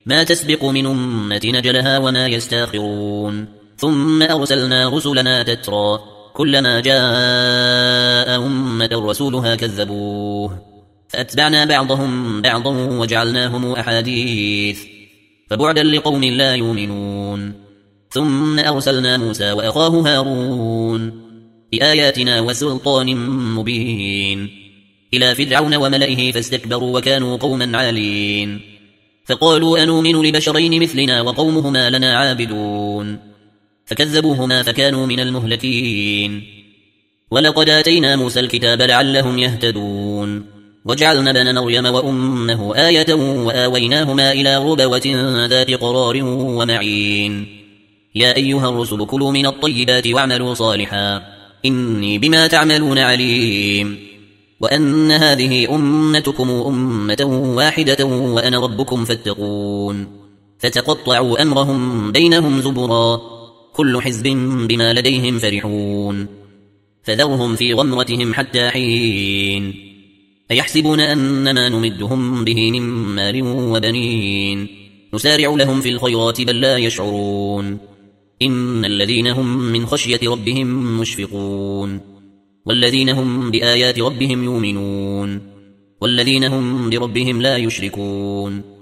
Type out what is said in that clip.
ما تسبق من أمة نجلها وما يستاخرون ثم أرسلنا رسلنا تترى كلما جاء أمة رسولها كذبوه فأتبعنا بعضهم بعضا وجعلناهم أحاديث فبعدا لقوم لا يؤمنون ثم أرسلنا موسى وأخاه هارون بآياتنا وسلطان مبين إلى فرعون وملئه فاستكبروا وكانوا قوما عالين فقالوا أنؤمن لبشرين مثلنا وقومهما لنا عابدون فكذبوهما فكانوا من المهلكين ولقد آتينا موسى الكتاب لعلهم يهتدون وجعلنا ابن مريم وأمه آية وآويناهما إلى ربوة ذات قرار ومعين يا أيها الرسل كلوا من الطيبات واعملوا صالحا إني بما تعملون عليم وأن هذه أمتكم أمة واحدة وأنا ربكم فاتقون فتقطعوا أمرهم بينهم زبرا كل حزب بما لديهم فرحون فذرهم في غمرتهم حتى حين أيحسبون أنما نمدهم به من مال وبنين نسارع لهم في الخيرات بل لا يشعرون إن الذين هم من خشية ربهم مشفقون والذين هم بآيات ربهم يؤمنون والذين هم بربهم لا يشركون